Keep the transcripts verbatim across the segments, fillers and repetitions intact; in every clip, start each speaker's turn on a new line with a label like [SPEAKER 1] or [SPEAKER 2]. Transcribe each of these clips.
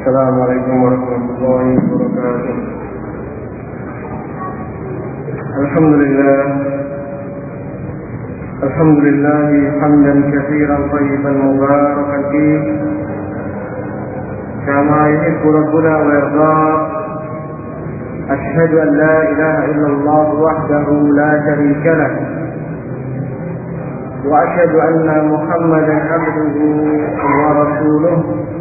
[SPEAKER 1] Assalamualaikum warahmatullahi wabarakatuh. Alhamdulillah Alhamdulillah hamdan katsiran thayyiban mubarakan fihi kama yuhibbu rabbuna wa yarda. Asyhadu an la ilaha illallah wahdahu la syarika lah wa asyhadu anna Muhammadan abduhu wa rasuluh.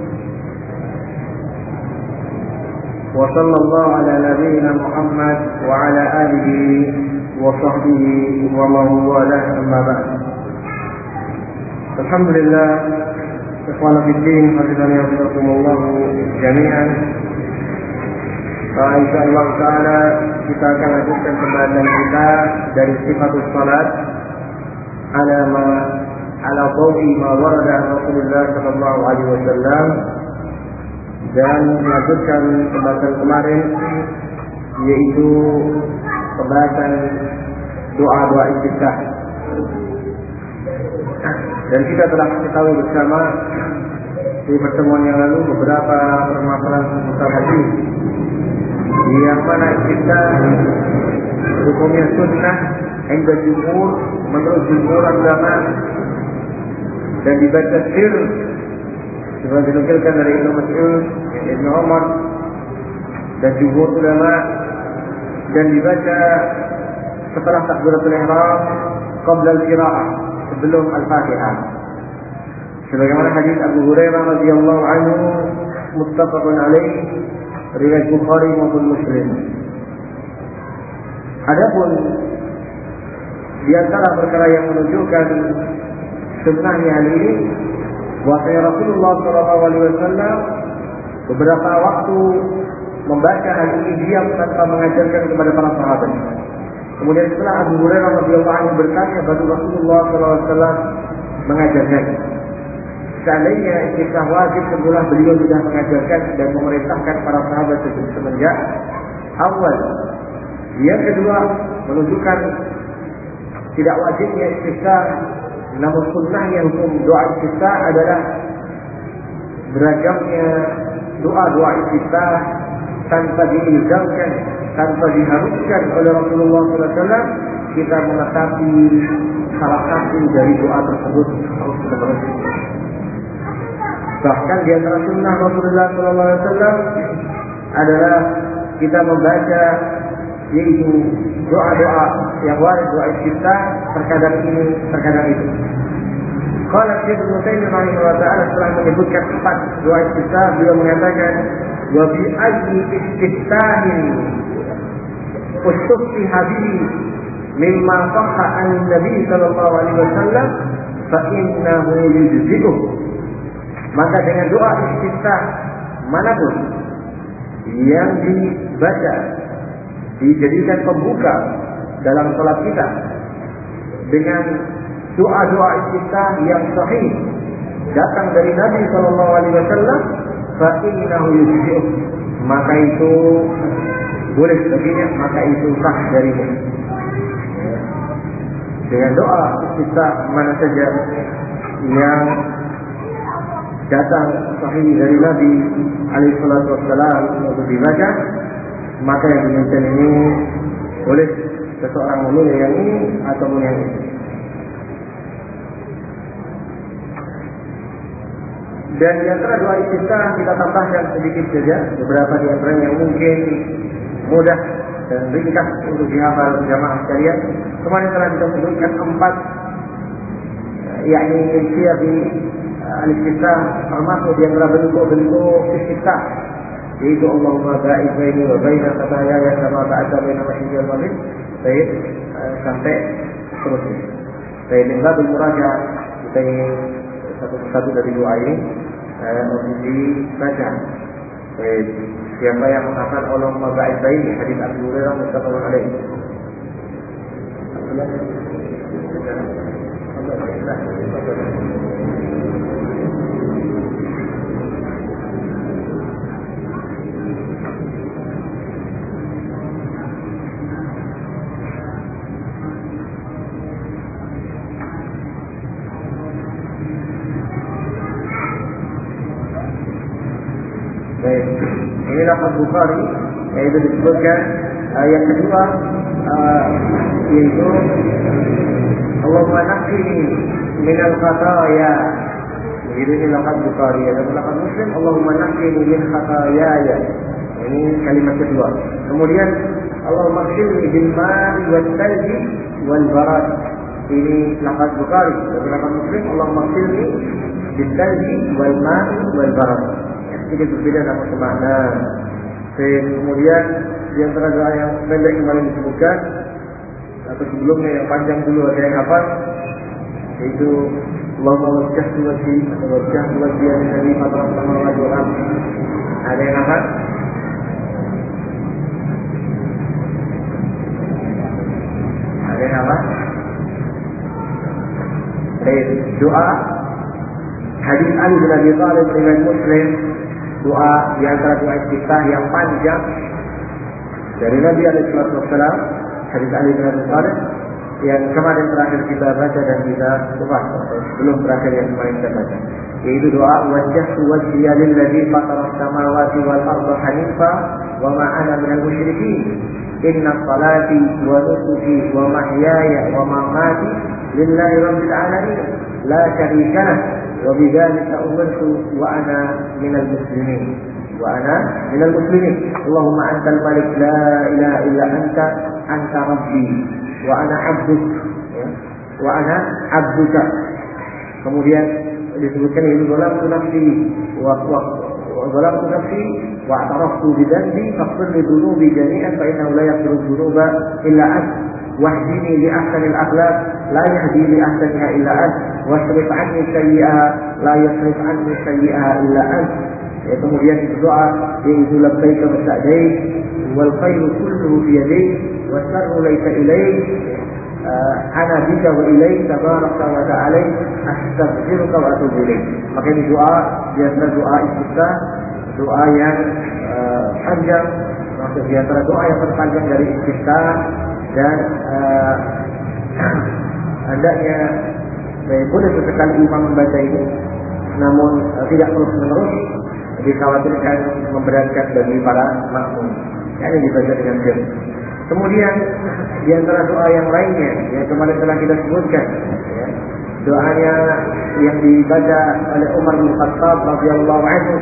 [SPEAKER 1] Wa sallallahu ala nabiyyina Muhammad wa ala alihi wa sahbihi wa man walah, amma ba'd. Alhamdulillah, ikhwana fiddin, hafizani wa hafizakumullah jami'an. Uh, insyaallah taala kita akan lanjutkan pembahasan kita dari sifatus salat ala ma ala dhawi ma warada Rasulullah sallallahu alaihi wasallam, dan melanjutkan pembahasan kemarin yaitu pembahasan doa-doa istiftah. Dan kita telah ketahui bersama di pertemuan yang lalu beberapa permasalahan seputar hadis yang mana istiftah hukumnya sunnah hingga jumhur, menurut jumhur ulama, dan dibaca sir seperti dinukilkan dari Ibnu Mas'ud, Ibnu Umar dan jumhur ulama, dan dibaca setelah takbiratul ihram qabla al-qiraah, sebelum al-Fatihah, sebagaimana hadis Abu Hurairah radhiyallahu anhu muttafaqun alaih, riwayat Bukhari maupun Muslim. Adapun di antara perkara yang menunjukkan sunnahnya hal ini, bahwasanya Rasulullah shallallahu alaihi wasallam beberapa waktu membaca hal ini diam tanpa mengajarkan kepada para sahabat. Kemudian setelah Abu Hurairah radhiyallahu anhu bertanya, baru Rasulullah shallallahu alaihi wasallam mengajarkan. Seandainya istiftah wajib, semula beliau sudah mengajarkan dan memerintahkan para sahabat semenjak awal. Yang kedua, menunjukkan tidak wajibnya istiftah, namun sunnahnya hukum doa istiftah adalah beragamnya doa-doa istiftah tanpa diilzamkan, tanpa diharuskan oleh Rasulullah shallallahu alaihi wasallam. Kita menetapi salah satu dari doa tersebut harus menerus. Bahkan di antara sunnah Rasulullah shallallahu alaihi wasallam adalah kita membaca yaitu doa-doa yang waris, doa istiftah, terkadang ini, terkadang itu. Qala Syekh Ibnu Taimiyah rahimahullah taala setelah menyebutkan empat doa istiftah, beliau mengatakan, wa bi ayyi istiftahin ustufi habibi mimma sahha an Nabi sallallahu alaihi wasallam fa innahu yujzi'uh. Maka dengan doa istiftah manapun yang dibaca, dijadikan pembuka dalam salat kita dengan doa-doa istiftah yang sahih datang dari Nabi sallallahu alaihi wasallam, fa innahu yujzi'uh, maka itu boleh baginya, maka itu sah darinya. Dengan doa istiftah mana saja yang datang sahih dari Nabi alaihi salatu wassalam untuk dibaca, maka yang demikian ini boleh seseorang memilih yang ini ataupun yang ini. Dan di antara doa istiftah kita tambahkan sedikit saja beberapa di antara yang mungkin mudah dan ringkas untuk dihafal jamaah sekalian. Kemarin telah kita sebutkan empat, yakni siagi al-istiftah, termasuk di antara bentuk-bentuk istiftah, yaitu Allahumma ba'id baini wa baina khataaaya kama ba'adta baina al-mahyi wal maghrib, baik sampai seterusnya. Baik, min babil murajaah kita ingin satu-satu dari doa ini untuk dibaca. Baik, siapa yang menghafal Allahumma ba'id baini, hadis Abu Hurairah muttafaqun alaih. Baik, ini lafaz Bukhari, yaitu disebutkan uh, yang kedua uh, yaitu Allahumma naqqini minal khataaya. Begitu ini lafaz Bukhari. Dan lafaz Muslim Allahumma naqqini min khataayaya. Ini kalimat kedua. Kemudian Allahumma ighfirli bil ma'i wat thalji wal barad. Ini lafaz Bukhari. Dan lafaz Muslim Allahumma ighfirli bil thalji wal ma'i wal barad. Ini berbeda sama semakna. Kemudian di antara doa yang pendek kemarin disebutkan atau sebelumnya yang panjang dulu ada yang hafal, yaitu Allahumma wajjahtu wajhi atau wajjahtu wajhi alladhi fatara as-samawati wal ardh. Ada yang hafal? Ada yang hafal? Baik, doa hadis Ali bin Abi Thalib riwayat Muslim, doa di antara doa istiftah yang panjang dari Nabi alaihi wasallam, hadis Ali bin Abi Thalib yang kemarin terakhir kita baca dan kita bahas, belum terakhir yang kemarin kita baca, yaitu doa wajjahtu wajhiya lilladzi fatara as-samawati wal arda hanifa wa ma ana minal musyrikeen inna salati wa nusuki wa mahyaya wa mamati lillahi rabbil alamin la syarika lahu wa bidzalika umirtu wa ana minal muslimin wa ana minal muslimin Allahumma antal malik la ilaha illa anta anta rabbi wa ana abduk ya. wa ana abduka. Kemudian disebutkan ini zalamtu nafsi wa wa zalamtu nafsi wa ataraftu bi dhanbi faghfir li dhunubi jami'an fa innahu la yaghfiru dhunuba illa anta wahdini li ahsanil akhlaq la yahdi li ahsaniha illa anta wasrif 'anni sayyi'aha la yasrif 'anni sayyi'aha illa anta. Ya, kemudian doa yaitu labbaika wa sa'daik wal khairu kulluhu bi yadik wa syarru laysa ilaik ana bika wa ilaik tabaraka wa ta'ala astaghfiruka wa atubu ilaik. Maka ini doa di antara doa istiftah, doa yang uh, panjang, maksud di antara doa yang terpanjang dari istiftah, dan uh, hendaknya eh, boleh sesekali imam membaca ini, namun uh, tidak terus menerus, dikhawatirkan memberatkan bagi para makmum. Ini dibaca dengan diam. Kemudian di antara doa yang lainnya yang kemarin telah kita sebutkan, ya, doanya yang dibaca oleh Umar bin Khattab radhiyallahu anhu,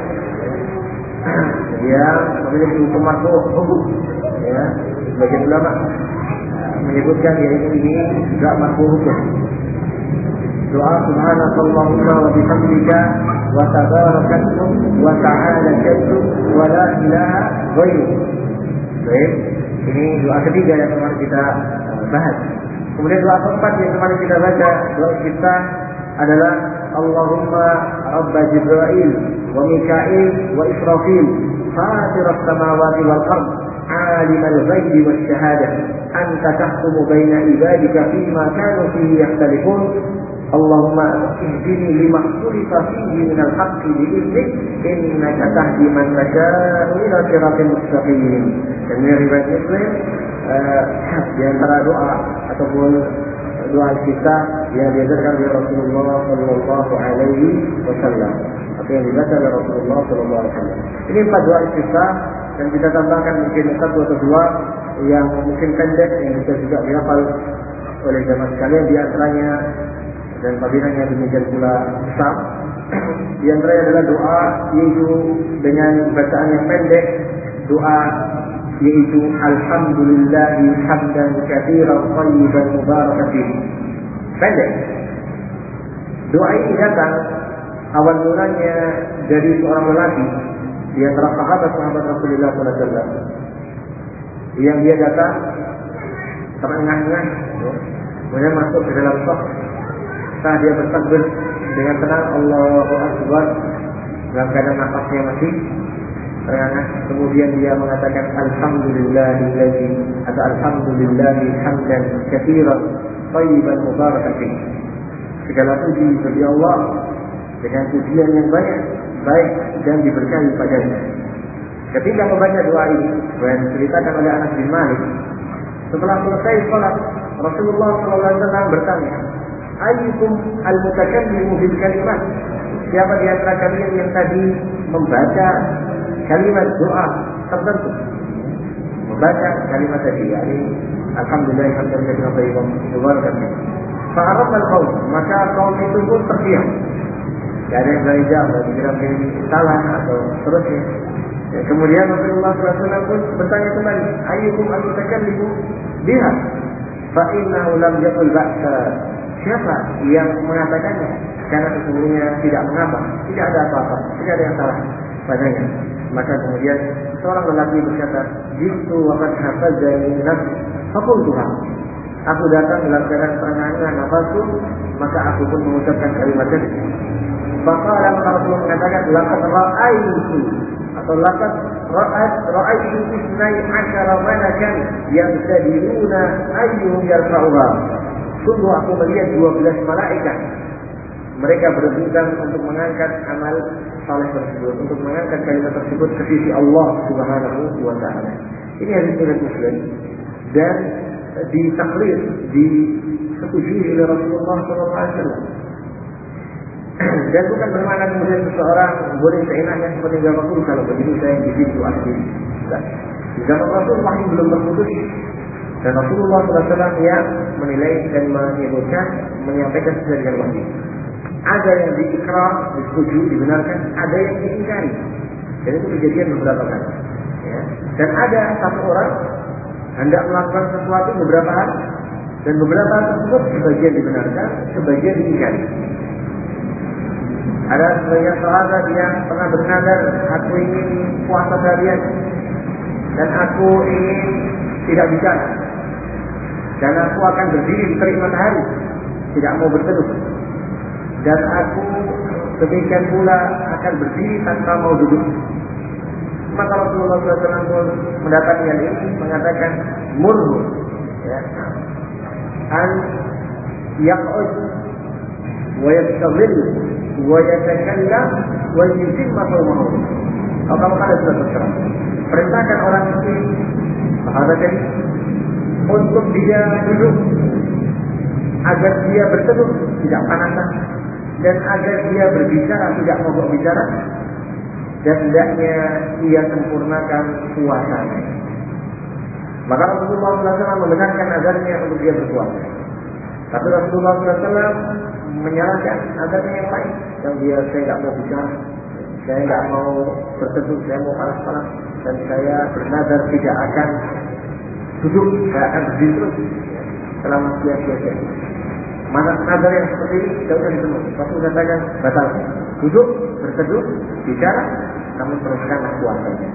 [SPEAKER 1] ya, memiliki hukum marfu', ya, sebagian ulama menyebutkan yaitu ini juga marfu' hukum. Doa subhanakallahumma wa bihamdika wa tabarakatu wa ta'ala jaddu wa la ilaha ghairuk. Baik, ini doa ketiga yang kemarin kita bahas. Kemudian doa keempat yang kemarin kita baca, doa kita adalah Allahumma rabba Jibril wa Mikail wa Israfil fatiras samawati wal ard alimal ghaibi wash shahadah anta tahkumu baina ibadika fima kanu fihi yakhtalifun Allahumma ihdini lima ikhtalafa fihi minal haqqi bi'idhnik innaka tahdi man tasha'u ila siratal mustaqim. Dan ini riwayat Muslim, uh, di antara doa ataupun doa kita yang diajarkan oleh Rasulullah sallallahu alaihi wasallam, atau yang dibaca oleh Rasulullah sallallahu alaihi wasallam. Ini empat doa istiftah, dan kita tambahkan mungkin satu atau dua yang mungkin pendek yang bisa juga dihafal oleh jamaah sekalian, di antaranya dan fadilahnya demikian pula besar. Di antaranya adalah doa yaitu dengan bacaan yang pendek, doa yaitu alhamdulillahi hamdan katsiran thayyiban mubarakan fihi. Pendek. Doa ini datang awal mulanya dari seorang lelaki di antara sahabat-sahabat Rasulullah sallallahu alaihi wasallam yang dia datang terengah-engah, ya, kemudian masuk ke dalam shaf. Saat dia bertakbir dengan tenang Allahu Akbar dalam keadaan nafasnya masih terengah, kemudian dia mengatakan alhamdulillahillazi atau alhamdulillahi hamdan katsiran thayyiban mubarakan fihi. Segala puji bagi Allah dengan pujian yang banyak, baik dan diberkahi padanya. Ketika membaca doa ini, yang diceritakan oleh Anas bin Malik, setelah selesai salat Rasulullah sallallahu alaihi wasallam bertanya, ayyukum al-mutakallimu bil kalimat? Siapa di antara kalian yang tadi membaca kalimat doa tertentu, membaca kalimat tadi, yakni alhamdulillah hamdan katsiran thayyiban mubarakan fihi. Fa'araf al-qaum, maka kaum itu pun terdiam. Tidak ada yang berizah, bagi kira ini salah atau seterusnya. Ya, kemudian Rasulullah shallallahu alaihi wasallam pun bertanya kembali, ayyukum al-mutakallimu biha fa innahu lam yaqul ba'sa. Siapa yang mengatakannya? Karena sesungguhnya tidak mengapa, tidak ada apa-apa, tidak ada yang salah padanya. Maka kemudian seorang lelaki berkata, jitu wa qad hafazani nafsi faqultuha. Aku datang dalam keadaan perangaian nafasku, maka aku pun mengucapkan kalimat tadi. Maka Rasulullah mengatakan, laqad ra'aitu atau laqad ra'at ra'aitu isnai asyara malakan yamtadiluna ayyuhum yarfa'uha. Sungguh aku melihat dua belas malaikat. Mereka berebutan untuk mengangkat amal saleh tersebut, untuk mengangkat kalimat tersebut ke sisi Allah Subhanahu wa taala. Ini hadis riwayat Muslim dan ditakrir, disetujui oleh Rasulullah shallallahu alaihi wasallam. Dan bukan bermakna kemudian seseorang boleh seenaknya seperti zaman Rasul, kalau begitu saya di situ asli. Di zaman Rasul wahyu belum terputus, dan Rasulullah shallallahu alaihi wasallam yang menilai dan menyebutkan, menyampaikan sesuai dengan wahyu. Ada yang diikrar, disetujui, dibenarkan, ada yang diingkari. Dan itu kejadian beberapa kali. Ya. Dan ada satu orang hendak melakukan sesuatu beberapa hal, dan beberapa hal tersebut sebagian dibenarkan, sebagian diingkari. Ada sebagian sahabat yang pernah bernazar, aku ingin puasa seharian, dan aku ingin tidak bicara, dan aku akan berdiri di terik matahari, tidak mau berteduh, dan aku demikian pula akan berdiri tanpa mau duduk. Maka Rasulullah shallallahu alaihi wasallam pun mendapat yang ini, mengatakan murhu, ya, an yaq'ud wa yastadhil wa yatakallam wa yutimma sawmahu. Kalau ada sudah terserah, perintahkan orang ini, sahabat ini, untuk dia duduk agar dia berteduh, tidak panasan, dan agar dia berbicara, tidak mogok bicara, dan hendaknya ia sempurnakan puasanya. Maka Rasulullah shallallahu alaihi wasallam membenarkan azannya untuk dia berpuasa. Tapi Rasulullah shallallahu alaihi wasallam menyalahkan azannya yang lain, yang dia saya tidak mau bicara, saya tidak mau berteduh, saya mau panas-panas, dan saya bernazar tidak akan duduk, saya akan berdiri terus selama sia-sia. Mana nazar yang seperti ini tidak usah ditemui. Rasul katakan batal. Duduk, berteduh, bicara, namun teruskanlah puasanya.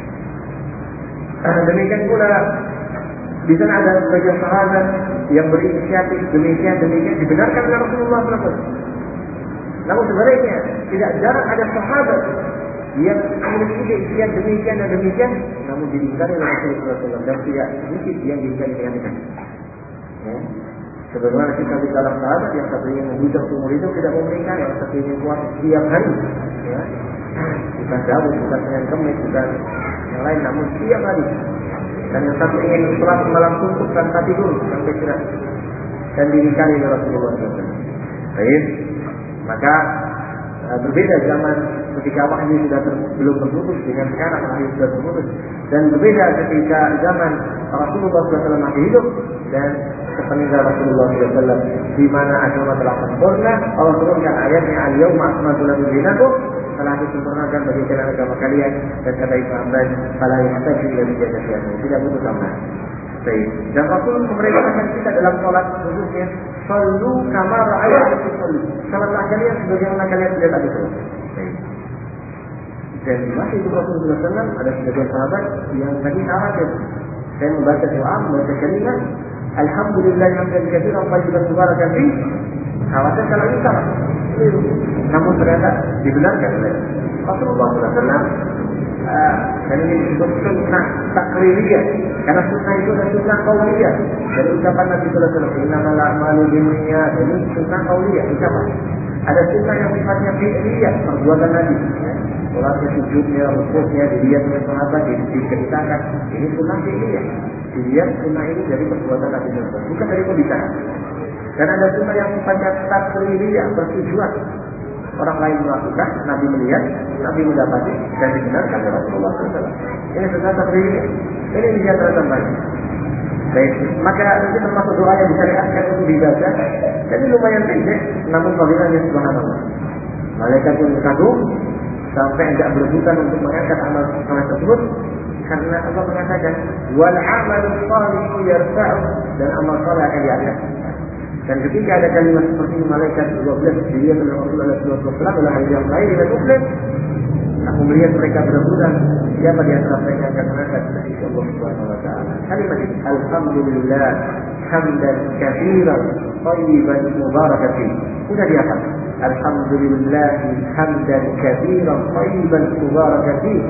[SPEAKER 1] Demikian pula di sana ada sebagian sahabat yang berinisiatif demikian demikian dibenarkan oleh Rasulullah shallallahu alaihi wasallam. Namun sebaliknya tidak jarang ada sahabat yang memiliki keinginan demikian dan demikian, namun diingkari oleh Rasulullah shallallahu alaihi wasallam, dan tidak sedikit yang diingkari dengan itu. Ya. Sebagaimana kita di dalam sahabat yang satu ingin membujang seumur hidup tidak mau menikah, yang satu ingin puasa setiap hari, ya. Bukan Daud, bukan Senin Kemis, bukan yang lain, namun setiap hari. Dan yang satu ingin sholat malam suntuk tanpa tidur sampai istirahat, dan dinikahi oleh Rasulullah shallallahu alaihi wasallam. Baik, maka uh, berbeda zaman ketika wahyu sudah ter, belum terputus dengan sekarang wahyu sudah terputus, dan berbeda ketika zaman Rasulullah shallallahu alaihi wasallam masih hidup dan sepeninggal Rasulullah shallallahu alaihi wasallam, di mana agama telah sempurna. Allah turunkan ayatnya, al-yawma akmaltu lakum dinakum, telah disempurnakan bagi kalian agama kalian, dan kata Ibnu Abbas, fala yahtaju ila bijadatihi, tidak butuh tambahan. Baik. Dan Rasul memerintahkan kita dalam sholat khususnya, sallu kama ra'aytum sallu. Salatlah kalian sebagaimana kalian lihat aku salat. Baik. Dan di masa itu Rasulullah shallallahu alaihi wasallam ada sebagian sahabat yang tadi khawatir, saya membaca doa, membaca kalimat alhamdulillah hamdan katsiran thayyiban mubarakan fihi, khawatir kalau ini salah. Namun ternyata dibenarkan oleh Rasulullah shallallahu alaihi wasallam. Uh, dan ini disebut sunnah takririah, karena sunnah itu adalah sunnah qauliyah. Dari ucapan Nabi sallallahu alaihi wasallam, innamal a'malu binniyat, ini sunnah qauliyah, ucapan. Ada sunnah yang sifatnya fi'liyah, perbuatan Nabi, ya. Salatnya, sujudnya, rukuknya, dilihat oleh sahabat, diceritakan. Ini sunnah fi'liyah. Dilihat sunnah ini dari perbuatan Nabi sallallahu alaihi wasallam, bukan dari pembicaraan. Dan ada sunnah yang sifatnya takririah, bertujuan. Orang lain melakukan, Nabi melihat, Nabi mendapati dan dibenarkan oleh Rasulullah shallallahu alaihi wasallam. Ini sudah terjadi. Ini bisa terjadi. Baik, maka itu termasuk doa yang disyariatkan untuk dibaca. Jadi lumayan pendek, namun fadilahnya subhanallah. Malaikat yang kagum sampai enggak berebutan untuk mengangkat amal soleh tersebut, karena Allah mengatakan wal amal shalihu yarfa'u, dan amal soleh akan diangkat. Dan ketika ada kalimat seperti ini, malaikat dua belas dilihat oleh Rasulullah shallallahu alaihi wasallam adalah hari yang lain dengan Muslim. Aku melihat mereka berebutan siapa di antara mereka yang akan mengangkat dari Allah Subhanahu wa taala. Kalimat ini, alhamdulillah hamdan katsiran thayyiban mubarakan fihi. Sudah dihafal. Alhamdulillah hamdan katsiran thayyiban mubarakan fihi.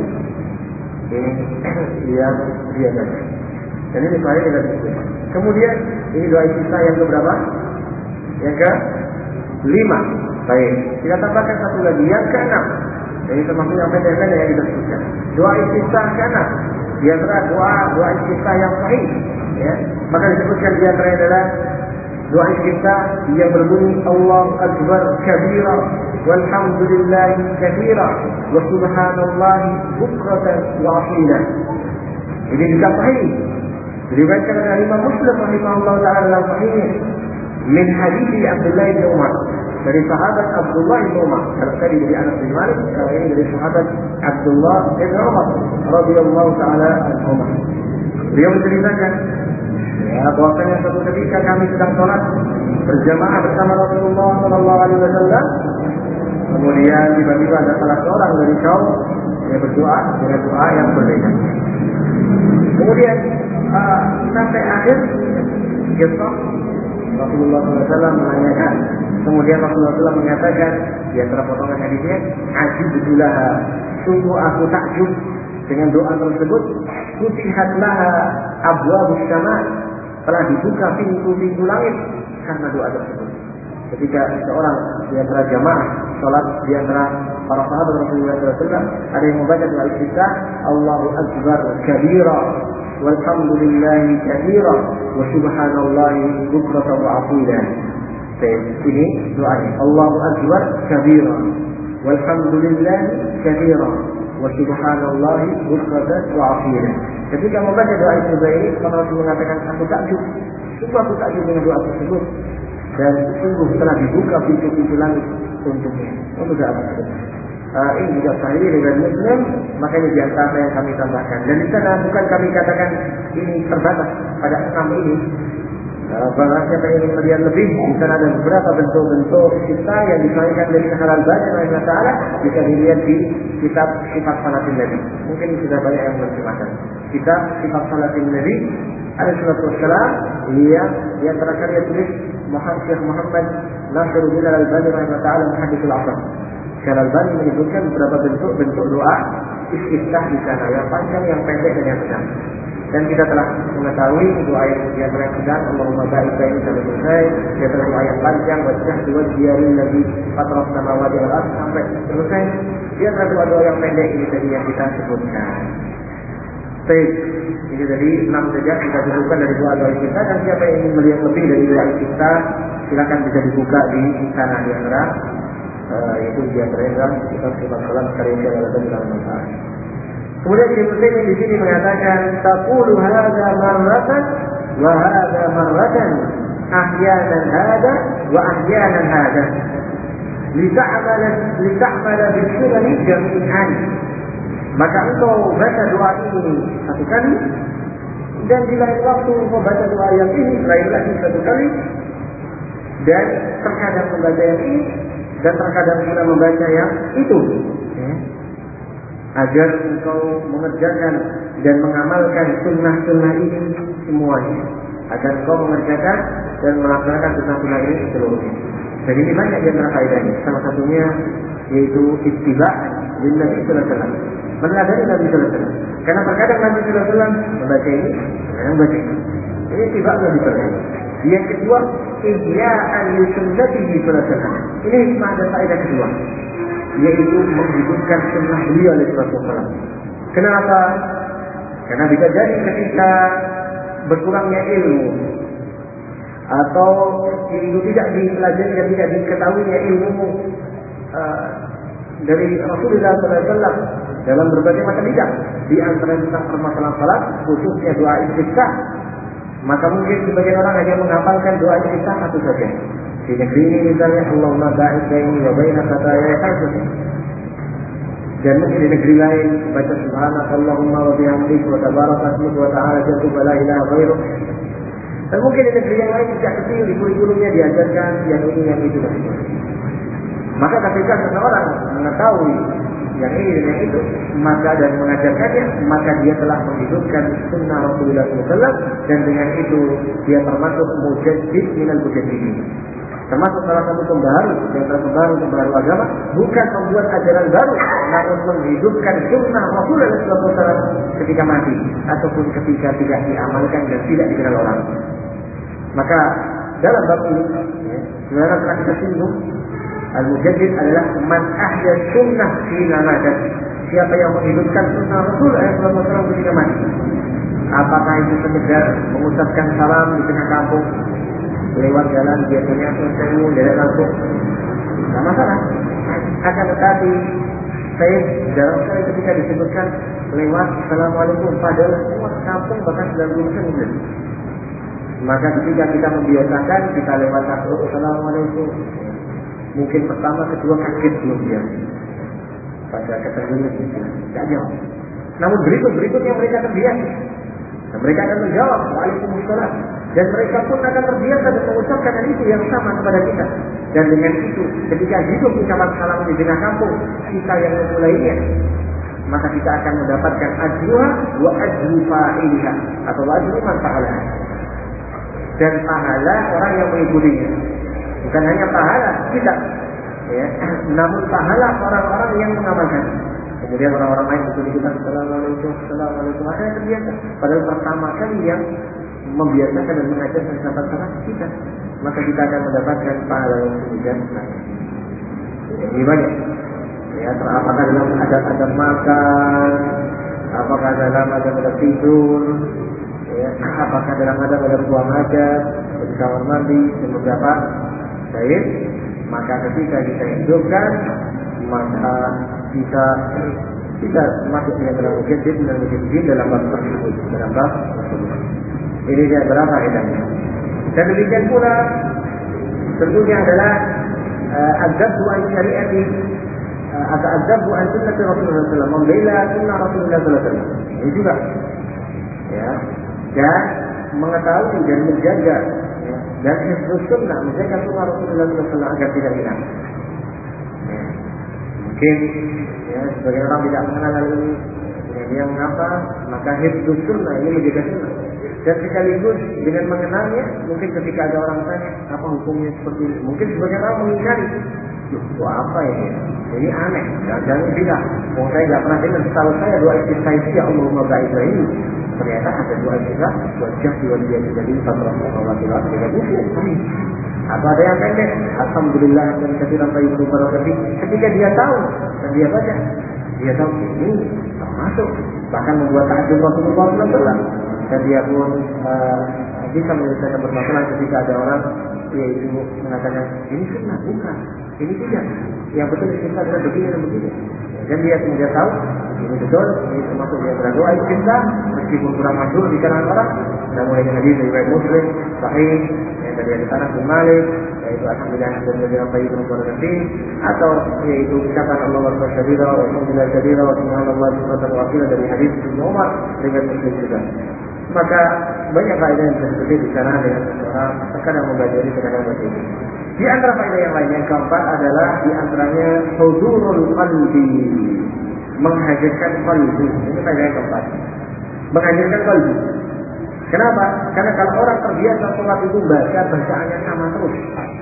[SPEAKER 1] Ini yang dia baca. Dan ini saya dengan Muslim. Kemudian ini doa istiftah yang keberapa? Yang ke lima. Baik. Kita tambahkan satu lagi yang keenam. Ini termasuk yang pendek-pendek yang kita sebutkan. Doa istiftah keenam. Di antara doa doa istiftah yang sahih. Ya. Maka disebutkan di antara adalah doa istiftah yang berbunyi Allahu Akbar kabira walhamdulillahi katsira wa subhanallahi bukratan wa asila. Ini juga sahih. Diriwayatkan oleh Imam Muslim rahimahullah taala dalam sahihnya min hadits Abdullah bin Umar, dari sahabat Abdullah bin Umar. Kalau tadi dari Anas bin Malik, kalau ini dari sahabat Abdullah bin Umar radhiyallahu taala anhu. Beliau menceritakan ya, bahwasanya suatu ketika kami sedang sholat berjamaah bersama Rasulullah sallallahu alaihi wasallam. Kemudian tiba-tiba ada salah seorang dari kaum yang berdoa dengan doa yang berbeda. Kemudian uh, sampai akhir kisah Rasulullah sallallahu alaihi wasallam menanyakan. Kemudian Rasulullah sallallahu alaihi wasallam mengatakan di antara potongan hadisnya, "Ajibullah, sungguh aku takjub dengan doa tersebut. Futihat laha abwabus sama, telah dibuka pintu-pintu langit karena doa tersebut." Ketika seorang di antara jamaah salat di antara para sahabat Rasulullah sallallahu alaihi wasallam ada yang membaca doa istiftah, Allahu Akbar kabira walhamdulillahi katsira wa subhanallahi bukratan wa asila. Ini doanya, Allahu Akbar kabira walhamdulillahi katsira wa subhanallahi bukratan wa asila. Ketika membaca doa istiftah ini, Rasulullah mengatakan, aku takjub, sungguh aku takjub dengan doa tersebut, dan sungguh telah dibuka pintu-pintu langit untuknya, untuk doa tersebut. Uh, ini juga sahih riwayat Muslim, makanya di antara yang kami tambahkan. Dan di sana bukan kami katakan ini terbatas pada enam ini. Uh, Barang siapa yang ingin melihat lebih, di sana ada beberapa bentuk-bentuk kita yang disahihkan dari Al Bani Allah Taala, bisa dilihat di kitab Sifat Salatin Nabi. Mungkin sudah banyak yang menerjemahkan. Kitab Sifat Salatin Nabi alaihi salatu wassalam, yang di antara karya tulis Muhammad Syekh Muhammad Nasiruddin Al-Albani rahimahullah taala muhadditsul asr. Syekh Al-Albani menyebutkan beberapa bentuk-bentuk doa istiftah di sana, yang panjang, yang pendek, dan yang sedang. Dan kita telah mengetahui doa yang di antara yang sedang, Allahumma ba'id baini sampai selesai. Di antara doa yang panjang, wajjahtu wajhiya lillazi fatara samawati wal ardh sampai selesai. Di antara doa-doa yang pendek ini tadi yang kita sebutkan. Baik, ini tadi enam saja kita sebutkan dari doa-doa kita, dan siapa yang ingin melihat lebih dari doa kita, silakan bisa dibuka di sana di antara uh, yaitu di antara kita sifat salat karya Syekh Al-Albani rahimahullah. Kemudian Ibnu Taimiyah di sini mengatakan, taqulu hadza marratan wa hadza marratan, ahyanan hadza wa ahyanan hadza, lita'mala lita'mala bisunani jami'an. Maka engkau baca doa ini satu kali, dan di lain waktu engkau baca doa yang ini lain lagi satu kali, dan terkadang membaca yang ini dan terkadang pula membaca yang itu, ya, agar engkau mengerjakan dan mengamalkan sunnah-sunnah ini semuanya, agar engkau mengerjakan dan melaksanakan sunnah-sunnah ini seluruhnya. Dan ini banyak di antara faedahnya. Salah satunya yaitu ittiba' lin Nabi sallallahu alaihi wasallam, meneladani Nabi sallallahu alaihi wasallam. Karena terkadang Nabi sallallahu alaihi wasallam membaca ini, kadang membaca ini. Ini ittiba' Nabi sallallahu alaihi wasallam. Yang kedua, ihya'an li sunnatihi sallallahu alaihi wasallam. Ini hikmah dan faedah kedua, yaitu menghidupkan sunnah beliau alaihi wasallam. Kenapa? Karena bisa jadi ketika berkurangnya ilmu, atau ilmu tidak dipelajari dan tidak diketahuinya ilmu, uh, dari Rasulullah sallallahu alaihi wasallam dalam berbagai macam bidang, di antara tentang permasalahan salat, khususnya doa istiftah. Maka mungkin sebagian orang hanya menghafalkan doa istiftah satu saja. Di negeri ini misalnya, Allahumma ba'id baini wa baina khataaya hasan. Dan mungkin di negeri lain baca subhanakallahumma wa bihamdika wa tabaraka ismuka wa ta'ala jadduka la ilaha ghairuk. Dan mungkin di negeri yang lain sejak kecil di kurikulumnya diajarkan yang ini yang itu. Maka ketika seseorang mengetahui yang ini dan yang itu, maka dan mengajarkannya, maka dia telah menghidupkan sunnah Rasulullah sallallahu alaihi wasallam, dan dengan itu dia termasuk mujaddid minal mujaddidin. Termasuk salah satu pembaharu yang terbaru pembaharu agama, bukan membuat ajaran baru, namun menghidupkan sunnah Rasulullah sallallahu alaihi wasallam ketika mati ataupun ketika tidak diamalkan dan tidak dikenal orang. Maka dalam bab ini, ya, sebenarnya telah kita singgung, al-mujaddid adalah man ahya sunnah hina madat. Siapa yang menghidupkan sunnah Rasulullah sallallahu alaihi wasallam ketika mati. Apakah itu sekedar mengucapkan salam di tengah kampung, lewat jalan biasanya sewu dari kampung, tidak masalah. Akan tetapi saya jarang sekali ketika disebutkan lewat assalamualaikum, padahal semua kampung bahkan sembilan puluh persen muslim. Maka ketika kita membiasakan kita lewat satu assalamualaikum, mungkin pertama kedua kaget belum dia pada keteguhan itu tidak jawab. Namun berikut berikutnya mereka terbiasa dan mereka akan menjawab waalaikumsalam, dan mereka pun akan terbiasa dan mengucapkan hal itu yang sama kepada kita. Dan dengan itu ketika hidup ucapan salam di tengah kampung kita yang memulainya, maka kita akan mendapatkan ajruha wa ajru fa'ilha atau ajru man fa'ala, dan pahala orang yang mengikutinya. Bukan hanya pahala kita, ya, namun pahala orang-orang yang mengamalkan. Kemudian orang-orang lain betul kita assalamualaikum, assalamualaikum, akhirnya terbiasa. Padahal pertama kali yang membiasakan dan mengajarkan sahabat-sahabat kita, maka kita akan mendapatkan pahala yang demikian banyak. Ini banyak. Ya, apakah dalam adab-adab makan, apakah dalam adab-adab tidur, ya, apakah dalam adab-adab buang hajat, di kamar mandi, dan beberapa. Baik, maka ketika kita hidupkan, maka kita kita masuk dengan dalam mujaddid dan mujaddidin dalam bab tersebut, dalam bab tersebut. Ini dia berapa bedanya. Dan demikian pula tentunya adalah adzabbu an syariati atau adzabbu an sunnati Rasulullah sallallahu alaihi wasallam, membela sunnah Rasulullah sallallahu alaihi wasallam. Ini juga, ya, dan mengetahui dan menjaga, ya, dan hifdzus sunnah, menjaga sunnah Rasulullah sallallahu alaihi wasallam agar tidak hilang. Ya. Mungkin, ya, sebagian orang tidak mengenal hal ini, ya, dia mengapa, maka hifdzus sunnah ini menjaga sunnah. Dan sekaligus dengan mengenalnya, mungkin ketika ada orang tanya apa hukumnya seperti ini, mungkin sebagian orang mengingkari, loh, apa ini? Ini aneh, jangan-jangan bilang, oh saya tidak pernah dengar. Setahu saya doa istiftah itu ya Allahumma ba'id baini. Ternyata ada doa istiftah, wajah diwajah jadi satu Allah tidak tidak muslim. Atau ada yang pendek, alhamdulillah dan kasiran tayyib berbarakatuh. Ketika dia tahu dan dia baca, dia tahu ini termasuk bahkan membuat takjub Rasulullah sallallahu alaihi wasallam. Dan dia pun uh, bisa menyelesaikan permasalahan ketika ada orang yaitu mengatakan ini sunnah, bukan, ini tidak, yang betul kita adalah begini dan begini. Dan dia kemudian tahu ini betul, ini termasuk yang berdoa kita meskipun kurang masuk di kalangan orang. Dan mulai dari hadis riwayat Muslim sahih yang dari hadis Anas bin Malik, yaitu alhamdulillah dan dari apa itu berarti, atau yaitu ucapan Allah Akbar kabira wa alhamdulillah kabira wa subhanallah subhanahu wa ta'ala dari hadis Ibnu Umar riwayat Muslim juga. Maka banyak faedah yang bisa seperti di sana dengan seorang terkadang mempelajari terkadang baca ini. Di antara faedah yang lain yang keempat adalah di antaranya hudurul qalbi, menghadirkan qalbi. Ini faedah yang keempat, menghadirkan qalbi. Kenapa? Karena kalau orang terbiasa sholat itu baca bacaannya sama terus,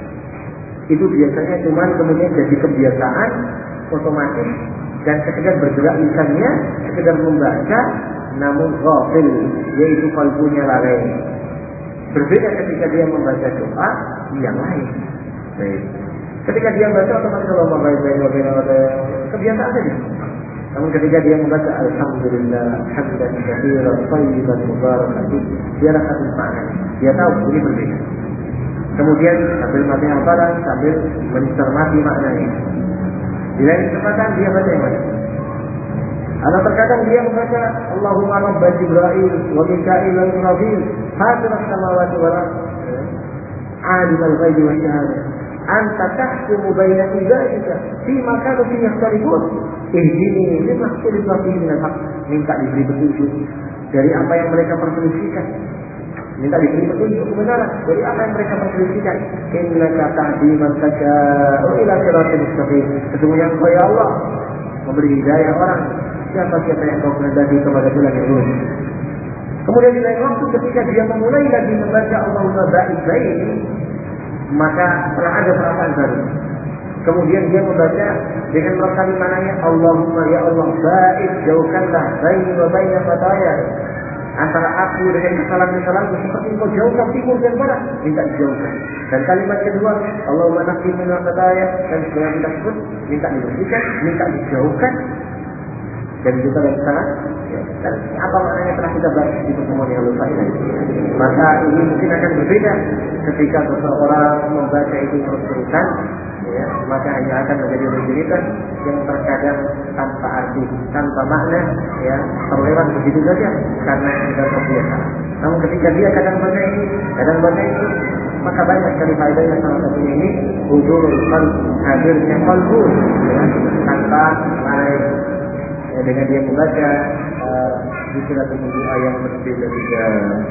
[SPEAKER 1] itu biasanya cuma kemudian jadi kebiasaan otomatis dan sekedar bergerak lisannya, sekedar membaca, namun ghafil, yaitu kalbunya lalai. Berbeda ketika dia membaca doa yang lain. Baik. Ketika dia membaca otomatis Allah baik baik baik kebiasaan saja. Namun ketika dia membaca alhamdulillah hamdan katsiran thayyiban mubarakan fihi, dia rasakan makna. Dia tahu ini berbeda. Kemudian sambil mati hafalan, sambil mencermati maknanya. Di lain kesempatan dia baca yang mana? Atau terkadang dia membaca Allahumma rabba Jibril wa Mika'il wa Israfil fatir as-samawati wal ardh alim al-ghaibi wa syahadah anta tahkumu baina ibadika fima kanu fihi yakhtalifun ihdini lima ikhtalafa fihi min al-haq. Minta diberi petunjuk dari apa yang mereka perselisihkan. Minta diberi petunjuk kebenaran dari apa yang mereka perselisihkan. Innaka tahdi man tasha'u ila siratal mustaqim. Sesungguhnya Engkau ya Allah memberi hidayah orang siapa-siapa yang Kau kehendaki kepada jalan yang lurus. Kemudian di lain waktu ketika dia memulai lagi membaca Allahumma ba'id baini, maka telah ada perasaan baru. Kemudian dia membaca dengan merekam mananya Allahumma ya Allah ba'id jauhkanlah baini wa baina khataya, antara aku dengan kesalahan-kesalahanku seperti Engkau jauhkan timur dan barat, minta dijauhkan. Dan kalimat kedua Allahumma naqqi min khataya, dan sebenarnya kita sebut minta dibersihkan, minta dijauhkan. Dan juga dari sana, ya, dan apa maknanya telah kita bahas di pertemuan yang lupa ini. Maka ini mungkin akan berbeda ketika seseorang membaca itu terus-terusan, ya, maka hanya akan menjadi rutinitas yang terkadang tanpa arti, tanpa makna, ya, terlewat begitu saja karena sudah terbiasa. Namun ketika dia kadang baca ini, kadang baca itu, maka banyak sekali faedahnya. Salah satunya ini hudurul qalb, hadirnya qalbu, ya, tanpa lain. Ya, dengan dia membaca di surat doa yang berbeda-beda.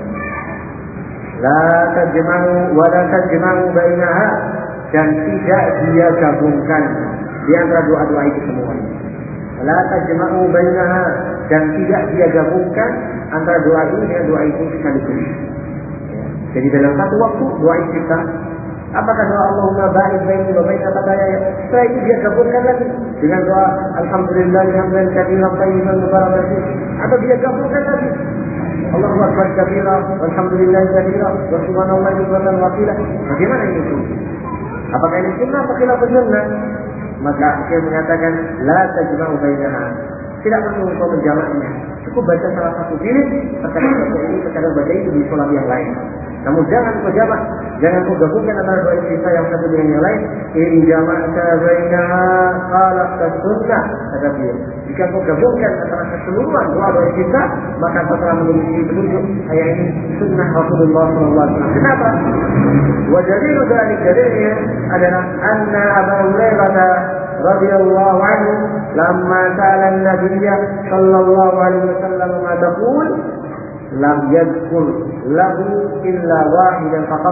[SPEAKER 1] La tajma'u wa la tajma'u bainaha, dan tidak dia gabungkan di antara doa-doa itu semuanya. La tajma'u bainaha, dan tidak dia gabungkan antara doa ini dengan doa itu sekaligus. Ya. Jadi dalam satu waktu doa kita, apakah doa Allahumma ba'id baini wa baina khataya, setelah itu dia gabungkan lagi dengan doa alhamdulillah hamdan katsiran thayyiban mubarakan fihi, atau dia gabungkan lagi Allahu akbar katsiran walhamdulillah katsiran wa subhanallahi bukratan wa asila. Bagaimana ini itu? Apakah ini sunnah atau khilaf sunnah? Maka dia mengatakan la tajma'u bainaha, tidak perlu untuk menjamaknya, cukup baca salah satu pilih, terkadang baca ini, terkadang baca itu di sholat yang lain. Namun jangan kau jamak, jangan kau gabungkan antara dua istilah yang satu dengan yang lain. In jama'ta bainaha khalaqta sunnah, kata dia. Jika kau gabungkan antara keseluruhan dua-dua istilah, maka kau telah memiliki petunjuk. Ayat ini sunnah Rasulullah shallallahu alaihi wasallam. Kenapa? Wa dalilu dzalik, dalilnya adalah anna Abu Hurairah radhiyallahu anhu lamma sa'ala an-nabiy sallallahu alaihi wasallam ma taqul lam yadkur lahu illa wahidan faqat.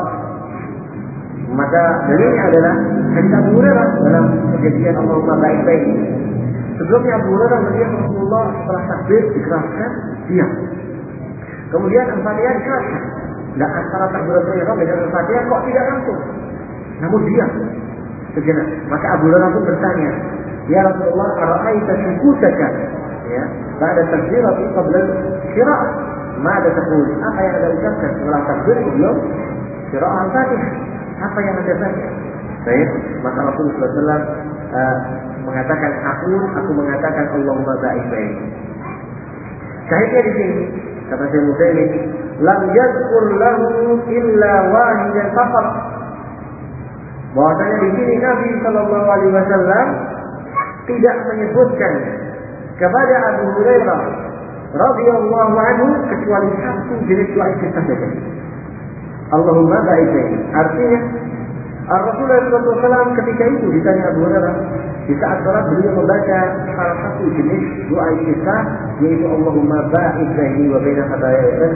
[SPEAKER 1] Maka dalilnya adalah hadis Abu Hurairah dalam kejadian Allahumma ba'id baini. Sebelumnya Abu Hurairah melihat Rasulullah setelah takbir dikeraskan, diam. Kemudian Al-Fatihah dikeraskan. Dan antara takbiratul ihram dengan Al-Fatihah kok tidak langsung, namun diam sejenak. Maka Abu Hurairah pun bertanya, ya Rasulullah, ara'aita sukutaka, ya, ba'da takbirati qabla qira'ah, ma'ada taqul, apa yang Anda ucapkan setelah takbir sebelum qira'ah Al-Fatihah? Apa yang Anda baca? Baik, maka Rasulullah shallallahu alaihi wasallam uh, mengatakan, aku aku mengatakan Allahumma ba'id baini. Syahidnya di sini kata Syekh Utsaimin, lam yadhkur lahu illa wahidan faqat. Bahwasanya di sini Nabi Shallallahu Alaihi Wasallam tidak menyebutkan kepada Abu Hurairah radhiyallahu anhu kecuali satu jenis doa istiftah saja. Allahumma ba'id baini. Artinya Rasulullah shallallahu alaihi wasallam ketika itu ditanya Abu Hurairah, di saat salat beliau membaca salah satu jenis doa istiftah, yaitu Allahumma ba'id baini wa baina khataayaa.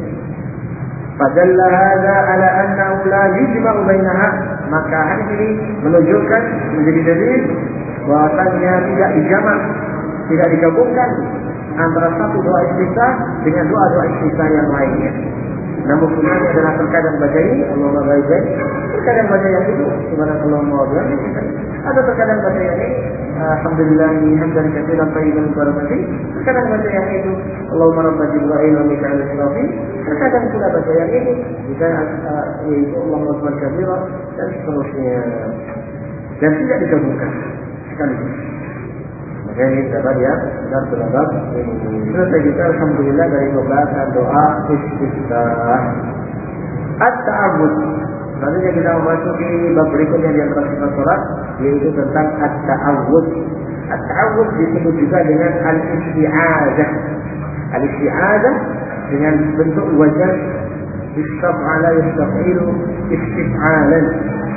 [SPEAKER 1] Fadalla hadza ala annahu la yujma'u bainaha, maka hadis ini menunjukkan menjadi dalil bahwasanya tidak dijamak, tidak digabungkan antara satu doa istiftah dengan doa-doa istiftah yang lainnya. Namun sebenarnya adalah terkadang baca ini Allahumma ba'id baini, terkadang baca yang itu subhanallah wa bihamdihi, ada terkadang baca yang ini alhamdulillah hamdan katsiran thayyiban mubarakan fihi, terkadang baca yang itu Allahumma rabba Jibril wa Mika'il wa Israfil, terkadang pula baca yang ini jika yaitu Allahumma akbar katsiran dan seterusnya, dan tidak digabungkan sekaligus. Maka ini dapat ya, dan belajar ini. Selesai kita alhamdulillah dari pembahasan doa istiftah. At-ta'awudz, Selanjutnya kita memasuki bab berikutnya di antara sifat salat, yaitu tentang at-ta'awudz. At-ta'awudz disebut juga dengan al-isti'adzah. Al-isti'adzah dengan bentuk wazan istaf'ala yastaf'ilu istif'alan.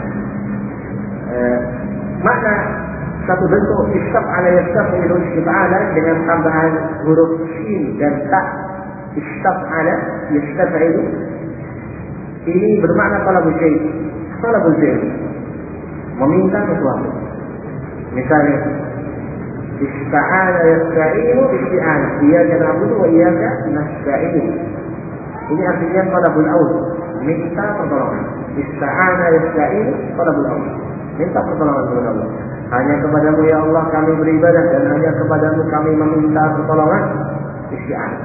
[SPEAKER 1] Uh, makna satu bentuk istaf'ala yastaf'ilu istif'alan dengan tambahan huruf sin dan ta. Istaf'ala yastaf'ilu ini bermakna talabul syai', talabul fi'l, meminta sesuatu. Misalnya ista'ala yasta'inu isti'anah, iyyaka na'budu wa iyyaka nasta'in. Ini artinya talabul aud, minta pertolongan. Ista'ana yasta'inu talabul aud, minta pertolongan kepada Allah. Hanya kepadamu ya Allah kami beribadah dan hanya kepadamu kami meminta pertolongan. Isti'anah.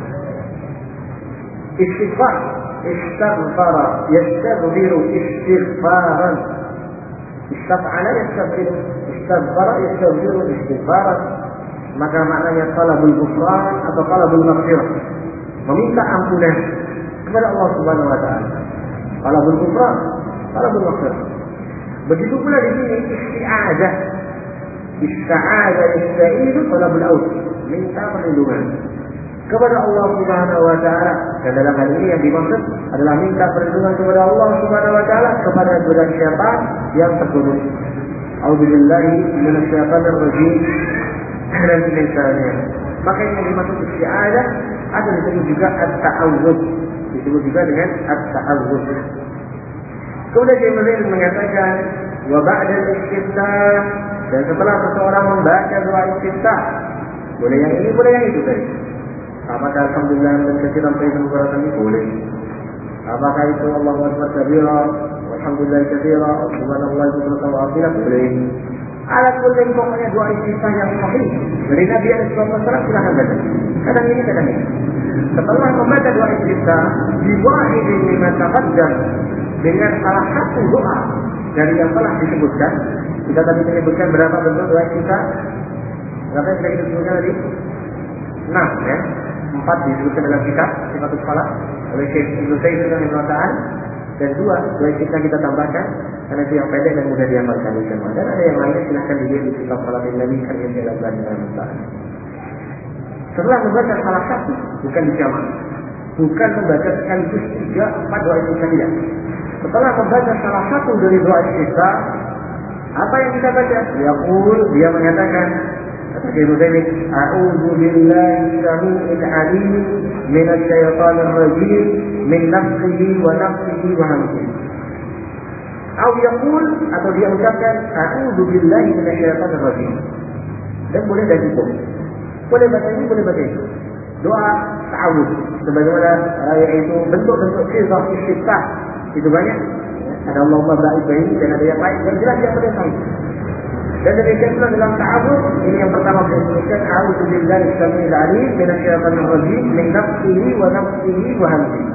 [SPEAKER 1] Istighfar, istaghfara yastaghfiru istighfaran. Istaf'ala yastaghfiru, istaghfara yastaghfiru istighfaran. Maka maknanya talabul ghufran atau talabul maghfirah, meminta ampunan kepada Allah Subhanahu wa taala. Talabul ghufran, talabul maghfirah. Begitu pula di sini isti'adzah. Ista'adzah yasta'idu talabul aud, minta perlindungan kepada Allah Subhanahu wa taala. Dan dalam hal ini yang dimaksud adalah minta perlindungan kepada Allah Subhanahu wa taala kepada godaan syaitan yang terkutuk. A'udzubillahi minasyaitonir rajim. Dan misalnya, maka yang dimaksud isti'adzah ada disebut juga at-ta'awudz, disebut juga dengan at-ta'awudz. Kemudian Syekh Muhammad mengatakan wa ba'da al-istiftah, dan setelah seseorang membaca doa istiftah, boleh yang ini boleh yang itu tadi. Apakah alhamdulillah dan katsiran tayyiban mubarakan ini boleh? Apakah itu Allahu akbar kabira walhamdulillah katsira subhanallah bukratan wa asila boleh? Ala kulli pokoknya doa istiftah yang sahih dari Nabi sallallahu alaihi wasallam silakan baca. Kadang ini kadang ini. Setelah membaca doa istiftah diwahidin lima taqaddam, dengan salah satu doa dari yang telah disebutkan. Kita tadi menyebutkan berapa bentuk doa istiftah? Berapa yang kita sebutkan tadi? Enam ya. Empat disebutkan dalam kitab Sifatus Shalah oleh Syekh Ibnu Taimiyah rahimahullah, dan dua doa istiftah kita tambahkan karena itu yang pendek dan mudah dihafalkan semua. Dan ada yang lainnya silahkan dilihat di kitab Salatin Nabi karya Syekh Al-Albani rahimahullah. Setelah membaca salah satu, bukan dijamak, bukan membaca sekaligus tiga empat doa istiftah tidak. Setelah membaca salah satu dari doa istiftah, apa yang kita baca? Yaqul, dia menyatakan, kata Syekh Utsaimin, a'udzu billahi samii'il 'aliim minasy syaithanir rajiim min nafsihi wa nafsihi wa hamzihi. Atau yaqul, atau dia ucapkan a'udzu billahi minasy syaithanir rajiim. Dan boleh dan cukup. Boleh baca ini, boleh baca itu. Doa ta'awudz sebagaimana yaitu bentuk-bentuk sighah istiftah itu banyak. Ada Allahumma ba'id baini dan ada yang lain yang jelas yang boleh tahu. Dan demikian pula dalam ta'awudz ini yang pertama saya sebutkan a'udzu billahi samii'il 'aliim minasy syaithanir rajiim min nafsihi wa nafsihi wa hamzihi.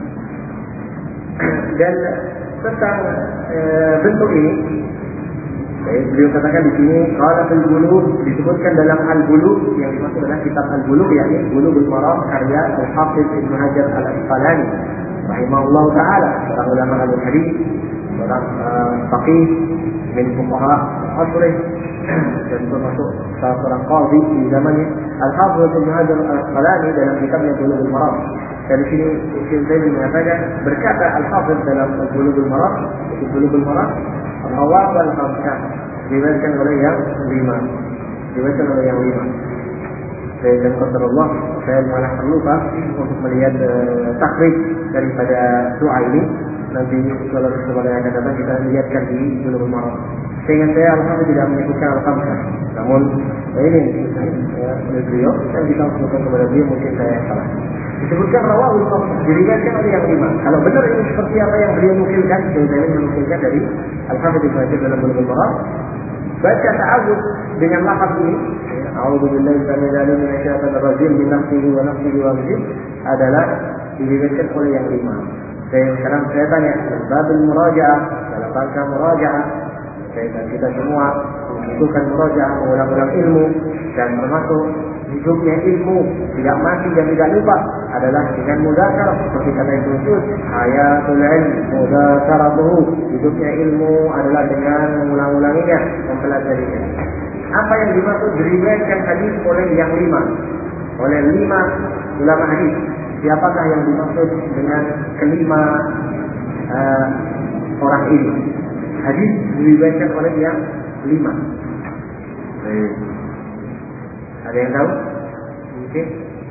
[SPEAKER 1] Dan tentang e, bentuk ini baik, beliau katakan di sini qala fil bulugh, disebutkan dalam al-bulugh yang dimaksud adalah kitab al-bulugh yakni Bulughul Maram karya Al-Hafiz Ibnu Hajar Al-Asqalani rahimahullah taala, seorang ulama al-hadis, seorang uh, faqih min fuqaha asrih dan termasuk salah seorang qadhi di zamannya. Al-Hafiz Ibnu Hajar Al-Asqalani dalam kitabnya Bulughul Maram. Dan di sini Syekh Zaini mengatakan berkata Al-Hafiz dalam Bulughul Maram, Bulughul Maram al-Awwal wal-Khamsah, diriwayatkan oleh yang lima, diriwayatkan oleh yang lima. Dan qadar Allah, saya malah perlu Pak untuk melihat uh, takrib daripada doa ini. Nanti kalau sesuatu yang akan datang kita lihatkan di Bulughul Maram. Sehingga saya alhamdulillah tidak menyebutkan al-Khamsah. Namun ya ini ya, oleh beliau, saya bisa sebutkan kepada beliau, mungkin saya salah. Disebutkan rawahul khamsah, diriwayatkan oleh yang lima. Kalau benar ini seperti apa yang beliau nukilkan, saya menukilkan dari Al-Hafidz Ibnu Hajar dalam Bulughul Maram. Baca ta'awudz dengan lafaz ini, a'udzu billahi samil alim minasy syaithanir rajim min nafsihi wa nafsihi wa hamzihi, adalah diriwayatkan oleh yang lima. Dan sekarang saya tanya, babul murajaah, dalam rangka murajaah, dan kita semua membutuhkan murajaah, mengulang-ulang ilmu, dan termasuk hidupnya ilmu, tidak mati dan tidak lupa adalah dengan mudzakarah. Seperti kata Ibnu Mas'ud, hayatul ilm mudzakaratuhu. Hidupnya ilmu adalah dengan mengulang-ulanginya, mempelajarinya. Apa yang dimaksud diriwayatkan hadis oleh yang lima, oleh lima ulama hadis? Siapakah yang dimaksud dengan kelima uh, orang ini? Hadis diriwayatkan oleh yang lima. Baik. Ada yang tahu? Mungkin.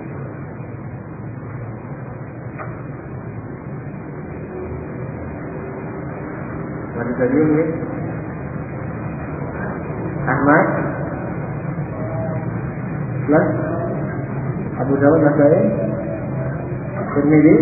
[SPEAKER 1] Mari tadi mungkin. Ahmad. Plus Abu Dawud Nasai. Tirmidzi.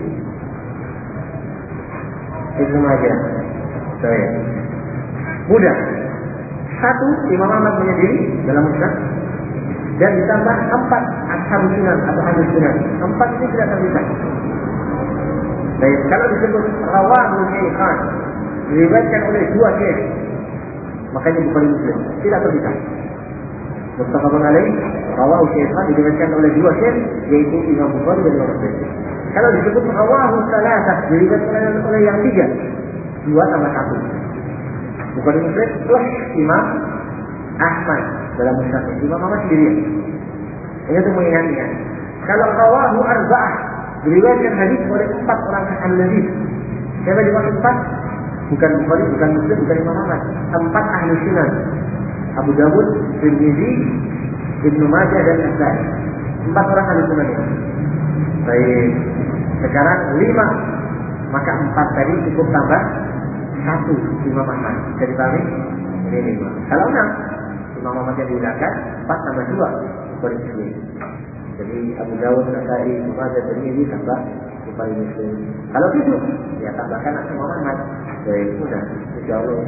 [SPEAKER 1] Ibnu Majah. Saya. Mudah. Satu, Imam Ahmad menyendiri dalam musnad, dan ditambah empat ashab sunan atau ahli sunan. Empat ini tidak terpisah. Baik, kalau disebut rawahu syaikhan, diriwayatkan oleh dua syekh, makanya Bukhari Muslim tidak terpisah. Muttafaqun alaih, rawahu syaikhan diriwayatkan oleh dua syekh, yaitu Imam Bukhari dan Imam Muslim. Kalau disebut rawahu salasah, diriwayatkan oleh yang tiga, dua tambah satu. Bukhari Muslim plus Imam Ahmad dalam musnad. Imam Ahmad sendirian. Ini untuk mengingatnya. Kalau rawahu arba'ah, diriwayatkan hadis oleh empat orang ahli hadis. Siapa dimaksud empat? Bukan Bukhari, bukan Muslim, bukan Imam Ahmad. Empat ahli sunan. Abu Dawud, Tirmidzi, Ibnu Majah dan Nasai. Empat orang ahli sunan ini. Baik. Sekarang lima, maka empat tadi cukup tambah satu Imam Ahmad. Jadi pahami? Ini lima. Kalau enam, Imam Ahmad yang dihilangkan empat tambah dua Bukhari Muslim. Jadi Abu Dawud, Nasai, Ibnu Majah, Tirmidzi tambah Bukhari Muslim. Kalau tujuh, ya tambahkan Imam Ahmad. Baik, mudah. Insyaallah.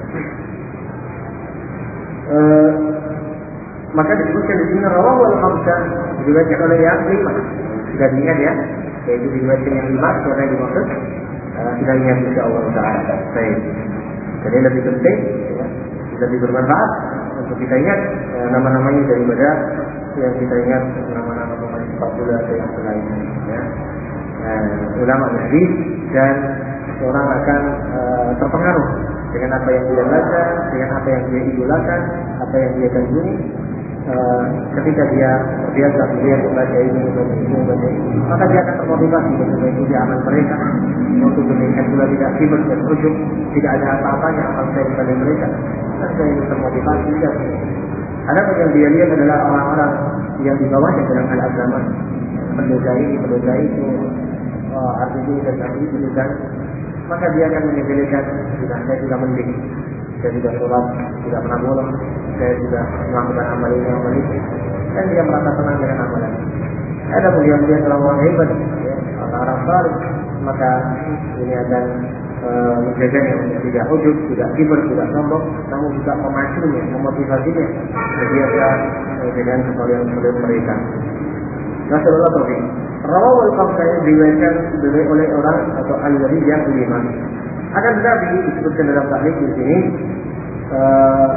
[SPEAKER 1] Uh, maka disebutkan di sini rawahu al-khamsah, diriwayatkan oleh yang lima. Sudah diingat ya, yaitu diriwayatkan yang lima, sudah dimaksud. Uh, sudah ingat insyaallah taala. Baik. Jadi lebih penting, ya, lebih bermanfaat untuk kita ingat uh, nama-namanya daripada yang kita ingat nama-nama pemain sepak bola atau yang lainnya. Ya. Uh, ulama hadis dan orang akan uh, terpengaruh dengan apa yang dia baca, dengan apa yang dia idolakan, apa yang dia kagumi. Uh, ketika dia terbiasa dia membaca ini, membaca ini, membaca ini, maka dia akan termotivasi untuk mengikuti amal mereka, untuk demikian pula tidak sibuk dan ujub, tidak ada apa-apanya amal saya kepada mereka. Dan saya ingin termotivasi dan ada yang dia lihat adalah orang-orang yang di bawahnya dalam hal agama, pendosa ini, pendosa itu, uh, arti ini dan arti itu dan maka dia akan menyebelkan, tidak, saya sudah mending, saya sudah sholat, tidak pernah bolong, saya sudah melakukan amal ini, amal ini, dan dia merasa tenang dengan amalan. Ada mulia dia telah orang hebat, ya, orang-orang saleh, maka ini akan e, menjaganya untuk tidak ujub, tidak kibar, tidak sombong, namun juga memacunya, memotivasinya, terbiasa e, dengan kesalahan-kesalahan mereka. Rasulullah Taufik. Rawahu al-khamsah diriwayatkan oleh orang atau al-hadis yang lima. Akan tetapi disebutkan dalam tahrif di sini uh,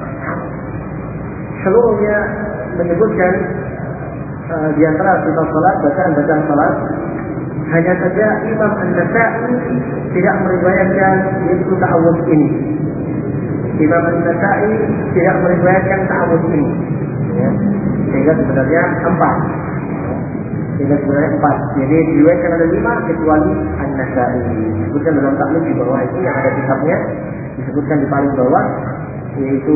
[SPEAKER 1] seluruhnya menyebutkan uh, di antara sifat salat, bacaan-bacaan salat, hanya saja Imam An-Nasa'i tidak meriwayatkan yaitu ta'awudz ini. Imam An-Nasa'i tidak meriwayatkan ta'awudz ini. Ya. Sehingga sebenarnya empat. Sehingga sebenarnya empat. Jadi diriwayatkan ada lima kecuali An-Nasa'i. Disebutkan dalam taklif di bawah itu yang ada kitabnya, disebutkan di paling bawah, yaitu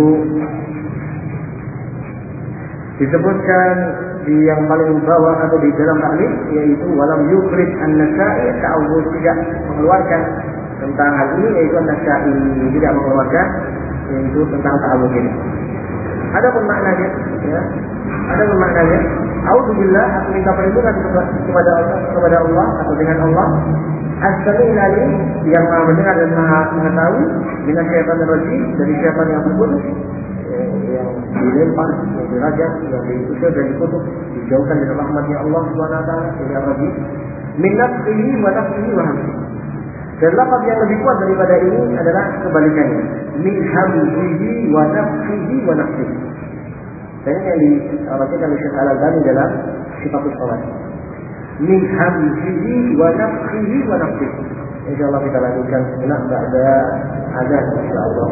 [SPEAKER 1] disebutkan di yang paling bawah atau di dalam taklif, yaitu walam yukhrij An-Nasa'i ta'awudz, tidak mengeluarkan tentang hal ini, yaitu An-Nasa'i tidak mengeluarkan yaitu tentang ta'awudz ini. Ada pun maknanya, ya. Ada pun maknanya. A'udzubillah, aku minta perlindungan kepada Allah, kepada Allah atau dengan Allah. As-Sami'ul 'Alim, yang Maha mendengar dan Maha mengetahui, minasyaitonir rajim, dari syaitan yang terkutuk, yang dilempar, yang dirajam, yang diusir dan dikutuk, dijauhkan dari rahmatnya Allah Subhanahu wa taala, yang rajim. Min nafsihi wa nafsihi wa hamdihi. Dan lafaz yang lebih kuat daripada ini adalah kebalikannya. Min hamdihi wa nafsihi wa nafsihi. Dan ini yang dirajikan oleh Syekh Al-Albani dalam Sifatul Salat. Min hamzihi wa nafthihi wa nafthihi. InsyaAllah kita lanjutkan sejenak pada azan insyaAllah.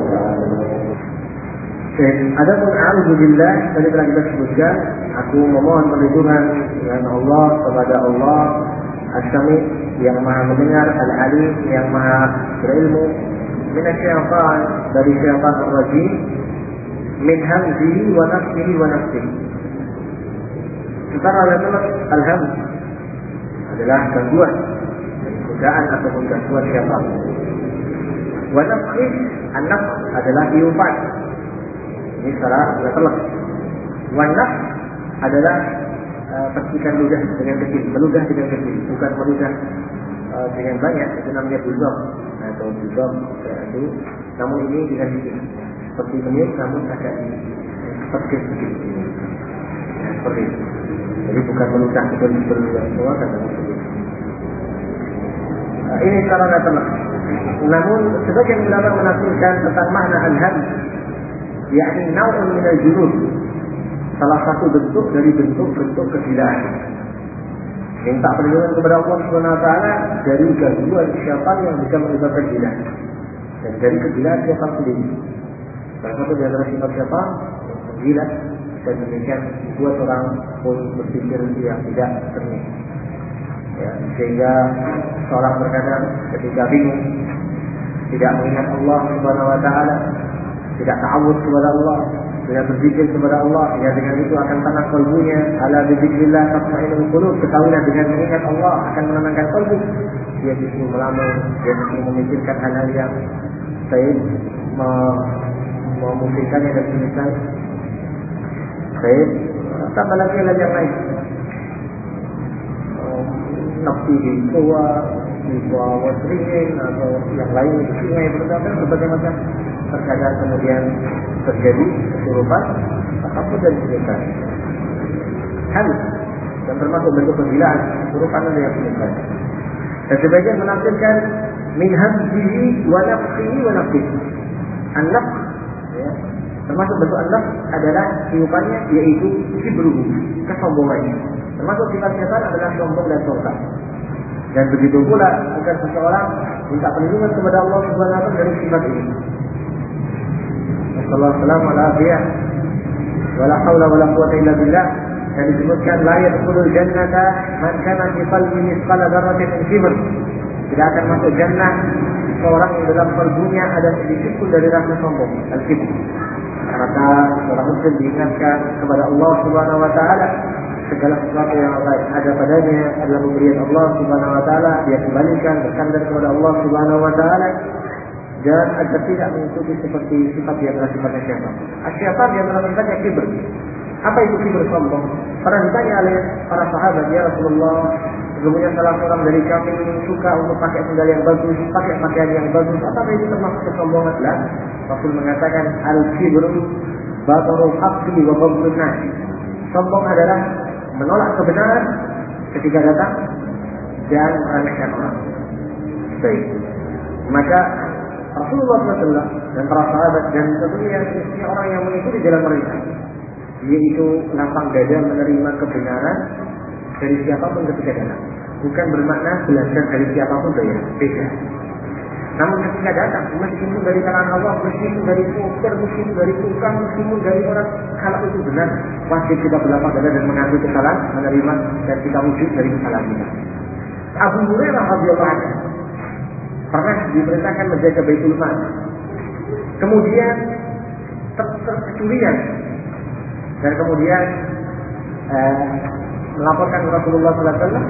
[SPEAKER 1] Adapun a'udzubillah tadi telah kita sebutkan, aku memohon perlindungan dengan Allah kepada Allah As-Sami yang Maha mendengar, Al-Alim yang Maha berilmu, minasyaitan dari syaitan ar-rajim, min hamzihi wa nafthihi wa nafthihi. Sementara adalah al-hamz adalah gangguan, godaan ataupun gangguan syaitan. Wa nafthihi, an-nafth adalah tiupan. Ini secara letter. Wa nafth adalah uh, percikan ludah dengan kecil, meludah dengan kecil, bukan meludah uh, dengan banyak. Itu namanya bulldog atau bulldog itu. Namun ini dengan kecil, seperti kemir, namun agak seperti sedikit ini. Ya, seperti itu. Jadi bukan meludah betul-betul keluar dan betul. Uh, ini secara letter. Namun sebagian ulama menafsirkan tentang makna al-hamz, yakni naun min al-junud, salah satu bentuk dari bentuk-bentuk kegilaan. Minta perlindungan kepada Allah Subhanahu wa taala dari gangguan syaitan yang bisa menyebabkan gila. Dan dari kegilaan syaitan sendiri. Salah satu dari sifat syaitan gila, dan demikian buat orang pun berpikir yang tidak jernih. Ya, sehingga seorang terkadang ketika bingung, tidak mengingat Allah Subhanahu wa taala, tidak ta'awud kepada Allah, tidak berzikir kepada Allah, ya dengan itu akan tenang kalbunya. Ala bizikrillah tatma'innul qulub. Ketahuilah dengan mengingat Allah akan menenangkan kalbu. Dia justru melamun, dia justru memikirkan hal-hal yang saya memungkinkannya dan semisal. Saya tambah lagi hal yang lain. Nafsi di tua, di bawah seringin atau yang lain di sungai berdasar berbagai macam. Terkadang kemudian terjadi kesurupan, takabur dan kesurupan. Hal yang termasuk bentuk kegilaan, kesurupan dan yang kesurupan. Dan sebagian menafsirkan min hamzihi wa nafthihi wa nafthihi. An-nafth, ya, termasuk bentuk an-nafth adalah tiupannya, yaitu kibruhu, kesombongannya. Termasuk sifat syaitan adalah sombong dan sombong. Dan begitu pula bukan seseorang minta perlindungan kepada Allah Subhanahu wa taala dari sifat ini. Assalamualaikum warahmatullahi wabarakatuh. Wala haula wala quwwata illa billah. Dan disebutkan la yadkhulul jannata man kana fi qalbihi mithqala dzarratin min kibr. Tidak akan masuk jannah seorang yang dalam kalbunya ada sedikit pun dari rasa sombong, al-kibr. Maka seorang muslim diingatkan kepada Allah Subhanahu wa taala, segala sesuatu yang ada padanya adalah pemberian Allah Subhanahu wa taala, dia kembalikan bersandar kepada Allah Subhanahu wa taala. Dan agar tidak mengikuti seperti sifat yang adalah sifatnya syaitan. Syaitan yang adalah sifatnya kibr. Apa itu kibr, sombong? Pernah ditanya oleh para sahabat, ya Rasulullah, sesungguhnya salah seorang dari kami suka untuk pakai sandal yang bagus, pakai pakaian yang bagus. Apakah itu termasuk kesombongan? Lah, Rasul mengatakan al-kibru batarul haqqi wa baghdun nas. Sombong adalah menolak kebenaran ketika datang dan meremehkan orang. Baik. Maka Rasulullah shallallahu alaihi wasallam dan para sahabat dan tentunya setiap orang yang mengikuti jalan mereka, yaitu lapang dada menerima kebenaran dari siapapun ketika datang. Bukan bermakna belajar dari siapapun daya, beda. Namun ketika datang, meskipun dari kalangan Allah, meskipun dari poster, meskipun dari tukang, meskipun dari orang, kalau itu benar, wajib kita berlapang dada dan mengakui kesalahan, menerima dan kita wujud dari kesalahan kita. Abu Hurairah radhiyallahu anhu pernah diperintahkan menjaga Baitul Mal. Kemudian terkecurian dan kemudian eh, melaporkan Rasulullah sallallahu alaihi wasallam,